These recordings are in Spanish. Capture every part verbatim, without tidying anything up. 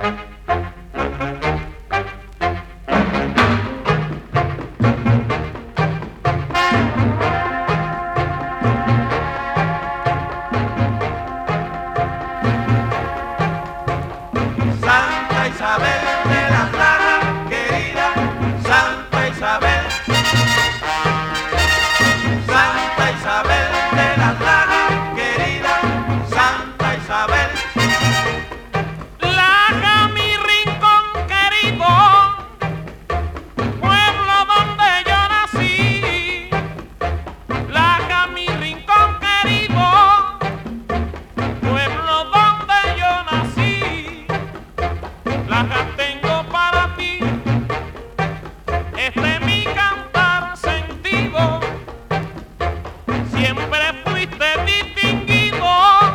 Santa Isabel de las Lajas, querida Santa Isabel. Santa Isabel de las Lajas, querida Santa Isabel. Laja, mi rincón querido, pueblo donde yo nací. Laja, mi rincón querido, pueblo donde yo nací. Laja, tengo para ti este mi cantar sentido. Siempre fuiste distinguido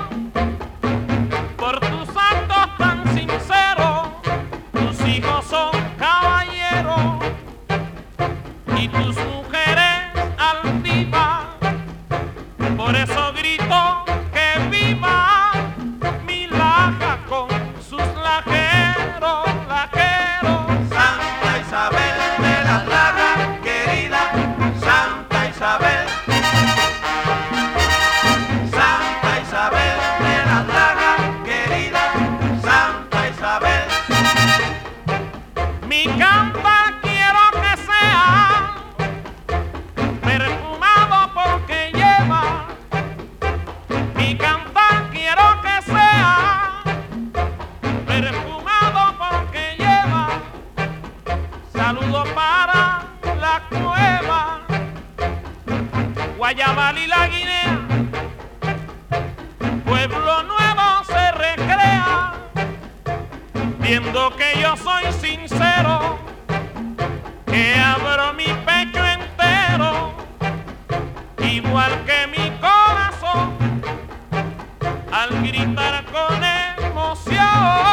por tus actos tan sinceros. Tus hijos son caballeros y tus mujeres altivas. Por eso grito que viva mi Laja con sus lajeros, lajeros. Santa Isabel de las Lajas, querida Santa Isabel. Santa Isabel de las Lajas, querida Santa Isabel. Mi canta quiero que sea perfumado porque lleva. Mi canta quiero que sea perfumado porque lleva. Saludo para la cueva, Guayabal y la Guinea. Pueblo nuevo se recrea viendo que yo soy sincero, que abro mi pecho entero, igual que mi corazón, al gritar con emoción.